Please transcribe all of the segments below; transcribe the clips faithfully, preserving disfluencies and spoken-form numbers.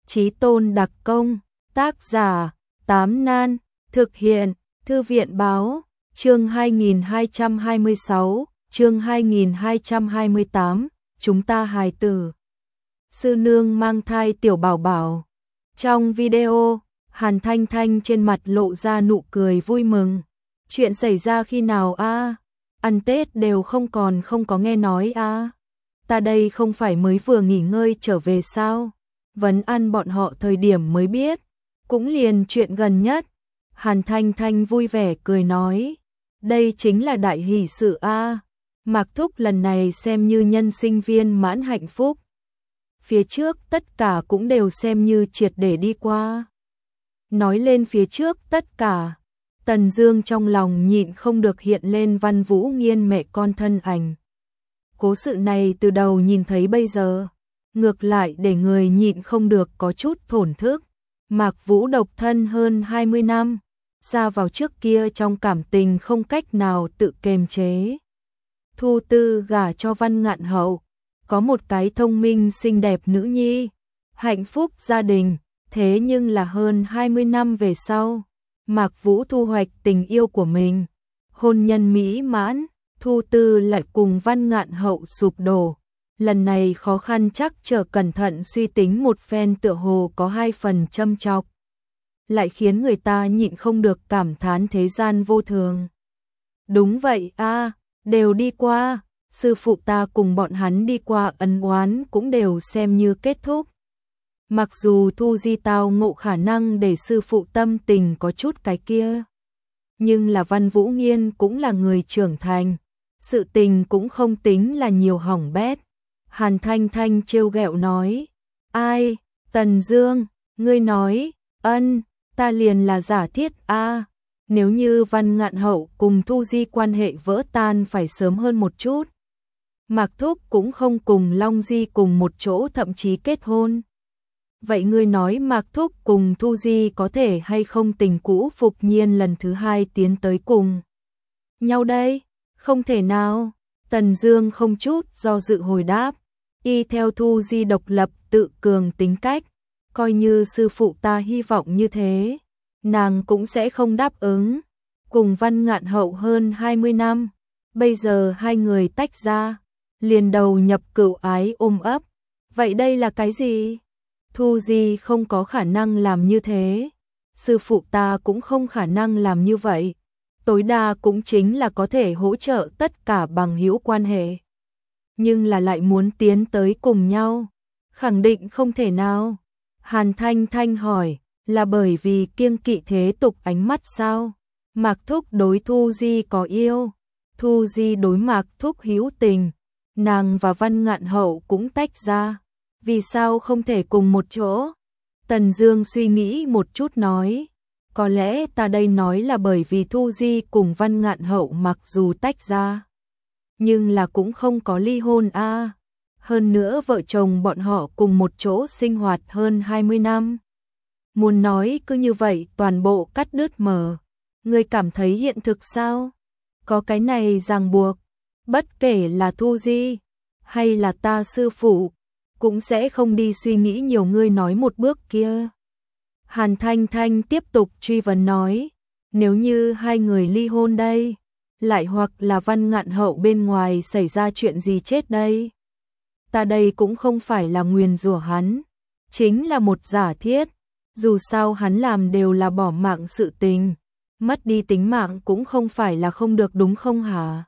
Chí Tôn đặc công, tác giả, Tám Nan, thực hiện, Thư viện báo, chương hai nghìn hai trăm hai mươi sáu, chương hai nghìn hai trăm hai mươi tám, chúng ta hài tử. Sư nương mang thai tiểu bảo bảo. Trong video, Hàn Thanh Thanh trên mặt lộ ra nụ cười vui mừng. Chuyện xảy ra khi nào a? À? Ăn Tết đều không còn không có nghe nói a. À? Ta đây không phải mới vừa nghỉ ngơi trở về sao? Vấn ăn bọn họ thời điểm mới biết, cũng liền chuyện gần nhất. Hàn Thanh Thanh vui vẻ cười nói, đây chính là đại hỷ sự a. À? Mạc Thúc lần này xem như nhân sinh viên mãn hạnh phúc. Phía trước tất cả cũng đều xem như triệt để đi qua. Nói lên phía trước tất cả, Tần Dương trong lòng nhịn không được hiện lên Văn Vũ Nghiên mẹ con thân ảnh. Cố sự này từ đầu nhìn thấy bây giờ, ngược lại để người nhịn không được có chút thổn thức. Mạc Vũ độc thân hơn hai mươi năm, ra vào trước kia trong cảm tình không cách nào tự kiềm chế. Thu Tư gả cho Văn Ngạn Hậu, có một cái thông minh xinh đẹp nữ nhi, hạnh phúc gia đình, thế nhưng là hơn hai mươi năm về sau, Mạc Vũ thu hoạch tình yêu của mình, hôn nhân mỹ mãn, Thu Tư lại cùng Văn Ngạn Hậu sụp đổ. Lần này khó khăn chắc trở cẩn thận suy tính một phen tựa hồ có hai phần châm chọc, lại khiến người ta nhịn không được cảm thán thế gian vô thường. Đúng vậy a, à, đều đi qua, sư phụ ta cùng bọn hắn đi qua ân oán cũng đều xem như kết thúc. Mặc dù Thu Di tao ngộ khả năng để sư phụ tâm tình có chút cái kia, nhưng là Văn Vũ Nghiên cũng là người trưởng thành, sự tình cũng không tính là nhiều hỏng bét. Hàn Thanh Thanh trêu ghẹo nói, ai, Tần Dương, ngươi nói, ân, ta liền là giả thiết a. À, nếu như Văn Ngạn Hậu cùng Thu Di quan hệ vỡ tan phải sớm hơn một chút. Mạc Thúc cũng không cùng Long Di cùng một chỗ thậm chí kết hôn. Vậy ngươi nói Mạc Thúc cùng Thu Di có thể hay không tình cũ phục nhiên lần thứ hai tiến tới cùng nhau đây? Không thể nào. Tần Dương không chút do dự hồi đáp, y theo Thu Di độc lập tự cường tính cách, coi như sư phụ ta hy vọng như thế, nàng cũng sẽ không đáp ứng. Cùng Văn Ngạn Hậu hơn hai mươi năm, bây giờ hai người tách ra, liền đầu nhập cựu ái ôm ấp. Vậy đây là cái gì? Thu Di không có khả năng làm như thế, sư phụ ta cũng không khả năng làm như vậy. Tối đa cũng chính là có thể hỗ trợ tất cả bằng hữu quan hệ. Nhưng là lại muốn tiến tới cùng nhau, khẳng định không thể nào. Hàn Thanh Thanh hỏi, là bởi vì kiêng kỵ thế tục ánh mắt sao? Mạc Thúc đối Thu Di có yêu, Thu Di đối Mạc Thúc hữu tình, nàng và Văn Ngạn Hậu cũng tách ra, vì sao không thể cùng một chỗ? Tần Dương suy nghĩ một chút nói, có lẽ ta đây nói là bởi vì Thu Di cùng Văn Ngạn Hậu mặc dù tách ra, nhưng là cũng không có ly hôn a. À. Hơn nữa vợ chồng bọn họ cùng một chỗ sinh hoạt hơn hai mươi năm. Muốn nói cứ như vậy toàn bộ cắt đứt mờ. Ngươi cảm thấy hiện thực sao? Có cái này ràng buộc, bất kể là Thu Di hay là ta sư phụ, cũng sẽ không đi suy nghĩ nhiều ngươi nói một bước kia. Hàn Thanh Thanh tiếp tục truy vấn nói, nếu như hai người ly hôn đây, lại hoặc là Văn Ngạn Hậu bên ngoài xảy ra chuyện gì chết đây? Ta đây cũng không phải là nguyền rủa hắn, chính là một giả thiết, dù sao hắn làm đều là bỏ mạng sự tình, mất đi tính mạng cũng không phải là không được đúng không hả?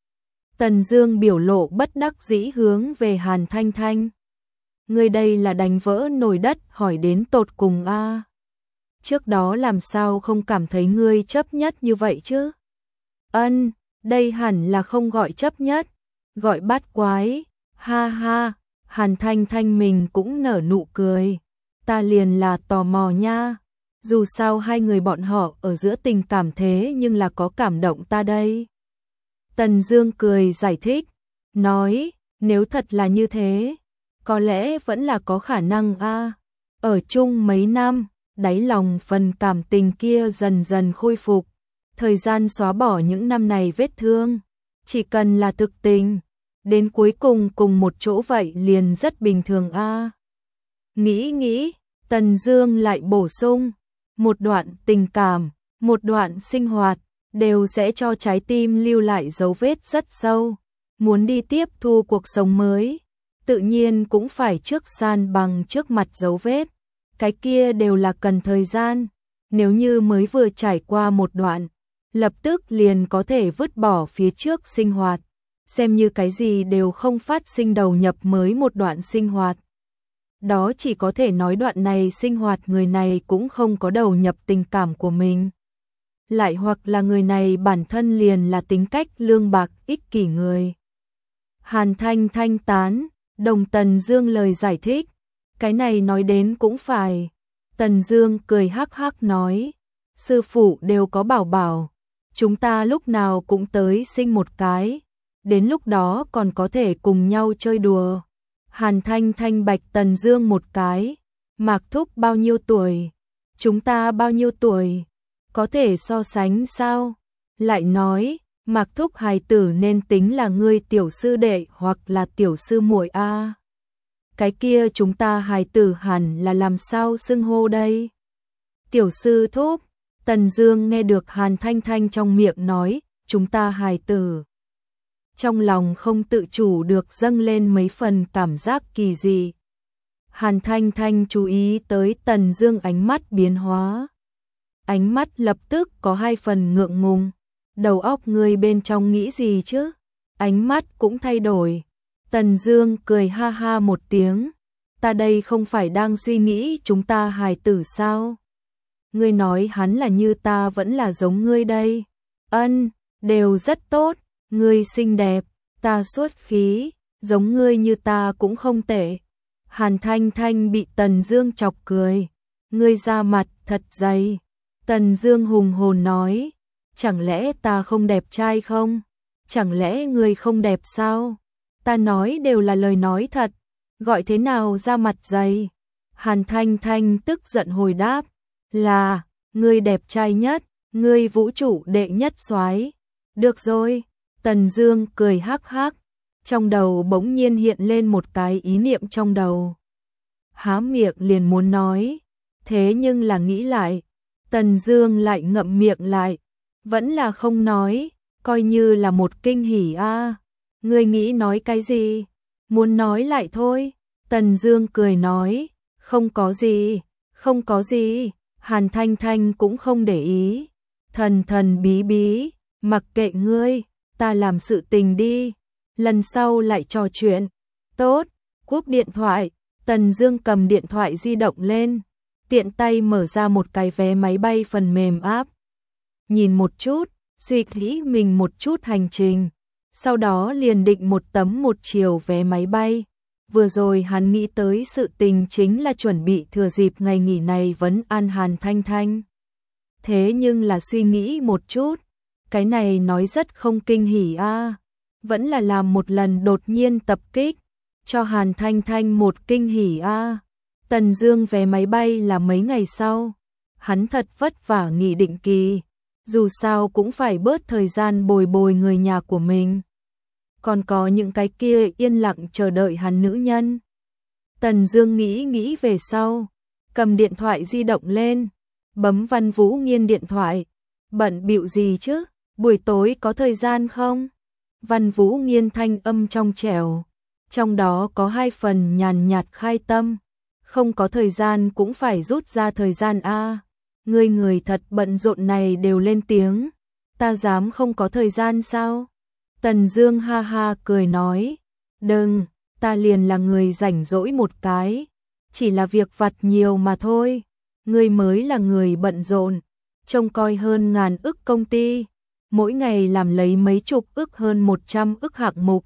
Tần Dương biểu lộ bất đắc dĩ hướng về Hàn Thanh Thanh. Ngươi đây là đánh vỡ nồi đất hỏi đến tột cùng a. À. Trước đó làm sao không cảm thấy ngươi chấp nhất như vậy chứ? Ân, đây hẳn là không gọi chấp nhất, gọi bát quái. Ha ha, Hàn Thanh Thanh mình cũng nở nụ cười. Ta liền là tò mò nha. Dù sao hai người bọn họ ở giữa tình cảm thế nhưng là có cảm động ta đây. Tần Dương cười giải thích, nói, nếu thật là như thế, có lẽ vẫn là có khả năng a. À. Ở chung mấy năm, đáy lòng phần cảm tình kia dần dần khôi phục, thời gian xóa bỏ những năm này vết thương, chỉ cần là thực tình, đến cuối cùng cùng một chỗ vậy liền rất bình thường a. À. Nghĩ nghĩ, Tần Dương lại bổ sung, một đoạn tình cảm, một đoạn sinh hoạt, đều sẽ cho trái tim lưu lại dấu vết rất sâu. Muốn đi tiếp thu cuộc sống mới, tự nhiên cũng phải trước san bằng trước mặt dấu vết. Cái kia đều là cần thời gian, nếu như mới vừa trải qua một đoạn, lập tức liền có thể vứt bỏ phía trước sinh hoạt, xem như cái gì đều không phát sinh đầu nhập mới một đoạn sinh hoạt. Đó chỉ có thể nói đoạn này sinh hoạt người này cũng không có đầu nhập tình cảm của mình. Lại hoặc là người này bản thân liền là tính cách lương bạc ích kỷ người. Hàn Thanh Thanh tán, đồng Tần Dương lời giải thích, cái này nói đến cũng phải. Tần Dương cười hắc hắc nói, sư phụ đều có bảo bảo, chúng ta lúc nào cũng tới sinh một cái, đến lúc đó còn có thể cùng nhau chơi đùa. Hàn Thanh Thanh bạch Tần Dương một cái, Mạc Thúc bao nhiêu tuổi, chúng ta bao nhiêu tuổi, có thể so sánh sao? Lại nói, Mạc Thúc hài tử nên tính là ngươi tiểu sư đệ hoặc là tiểu sư muội a. Cái kia chúng ta hài tử hẳn là làm sao xưng hô đây? Tiểu sư thúc. Tần Dương nghe được Hàn Thanh Thanh trong miệng nói, chúng ta hài tử. Trong lòng không tự chủ được dâng lên mấy phần cảm giác kỳ dị. Hàn Thanh Thanh chú ý tới Tần Dương ánh mắt biến hóa. Ánh mắt lập tức có hai phần ngượng ngùng. Đầu óc ngươi bên trong nghĩ gì chứ? Ánh mắt cũng thay đổi. Tần Dương cười ha ha một tiếng. Ta đây không phải đang suy nghĩ chúng ta hài tử sao? Ngươi nói hắn là như ta vẫn là giống ngươi đây. Ân, đều rất tốt. Ngươi xinh đẹp, ta xuất khí, giống ngươi như ta cũng không tệ. Hàn Thanh Thanh bị Tần Dương chọc cười. Ngươi da mặt thật dày. Tần Dương hùng hồn nói. Chẳng lẽ ta không đẹp trai không? Chẳng lẽ ngươi không đẹp sao? Ta nói đều là lời nói thật. Gọi thế nào da mặt dày? Hàn Thanh Thanh tức giận hồi đáp. Là, ngươi đẹp trai nhất, ngươi vũ trụ đệ nhất soái. Được rồi. Tần Dương cười hắc hắc, trong đầu bỗng nhiên hiện lên một cái ý niệm trong đầu. Há miệng liền muốn nói, thế nhưng là nghĩ lại, Tần Dương lại ngậm miệng lại, vẫn là không nói, coi như là một kinh hỉ a. À. Ngươi nghĩ nói cái gì? Muốn nói lại thôi. Tần Dương cười nói, không có gì, không có gì. Hàn Thanh Thanh cũng không để ý, thần thần bí bí, mặc kệ ngươi. Ta làm sự tình đi, lần sau lại trò chuyện. Tốt, cúp điện thoại, Tần Dương cầm điện thoại di động lên, tiện tay mở ra một cái vé máy bay phần mềm app. Nhìn một chút, suy nghĩ mình một chút hành trình, sau đó liền định một tấm một chiều vé máy bay. Vừa rồi hắn nghĩ tới sự tình chính là chuẩn bị thừa dịp ngày nghỉ này vấn an Hàn Thanh Thanh. Thế nhưng là suy nghĩ một chút, cái này nói rất không kinh hỉ a, à. Vẫn là làm một lần đột nhiên tập kích, cho Hàn Thanh Thanh một kinh hỉ a. À. Tần Dương vé máy bay là mấy ngày sau, hắn thật vất vả nghỉ định kỳ, dù sao cũng phải bớt thời gian bồi bồi người nhà của mình. Còn có những cái kia yên lặng chờ đợi hắn nữ nhân. Tần Dương nghĩ nghĩ về sau, cầm điện thoại di động lên, bấm Văn Vũ Nghiên điện thoại. Bận bịu gì chứ? Buổi tối có thời gian không? Văn Vũ Nghiên thanh âm trong trẻo, trong đó có hai phần nhàn nhạt khai tâm. Không có thời gian cũng phải rút ra thời gian a. À. Ngươi người thật bận rộn này đều lên tiếng, ta dám không có thời gian sao? Tần Dương ha ha cười nói, đừng, ta liền là người rảnh rỗi một cái, chỉ là việc vặt nhiều mà thôi. Ngươi mới là người bận rộn, trông coi hơn ngàn ức công ty, mỗi ngày làm lấy mấy chục ức hơn một trăm ức hạng mục.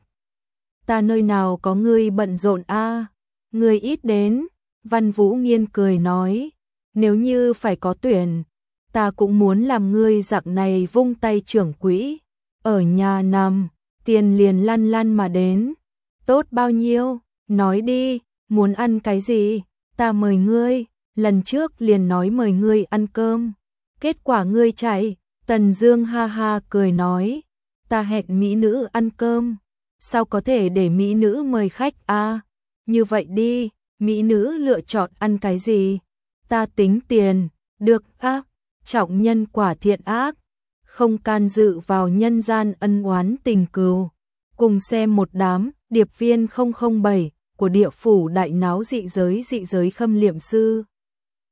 Ta nơi nào có ngươi bận rộn a? À? Ngươi ít đến. Văn Vũ Nghiên cười nói, nếu như phải có tuyển, ta cũng muốn làm ngươi dạng này vung tay trưởng quỹ, ở nhà nằm, tiền liền lăn lăn mà đến. Tốt bao nhiêu? Nói đi, muốn ăn cái gì? Ta mời ngươi, lần trước liền nói mời ngươi ăn cơm. Kết quả ngươi chạy. Tần Dương ha ha cười nói, ta hẹn mỹ nữ ăn cơm, sao có thể để mỹ nữ mời khách a? À? Như vậy đi, mỹ nữ lựa chọn ăn cái gì? ta tính tiền, được ác, trọng nhân quả thiện ác, không can dự vào nhân gian ân oán tình cừu. Cùng xem một đám, điệp viên không không bảy của địa phủ đại náo dị giới dị giới Khâm Liệm Sư.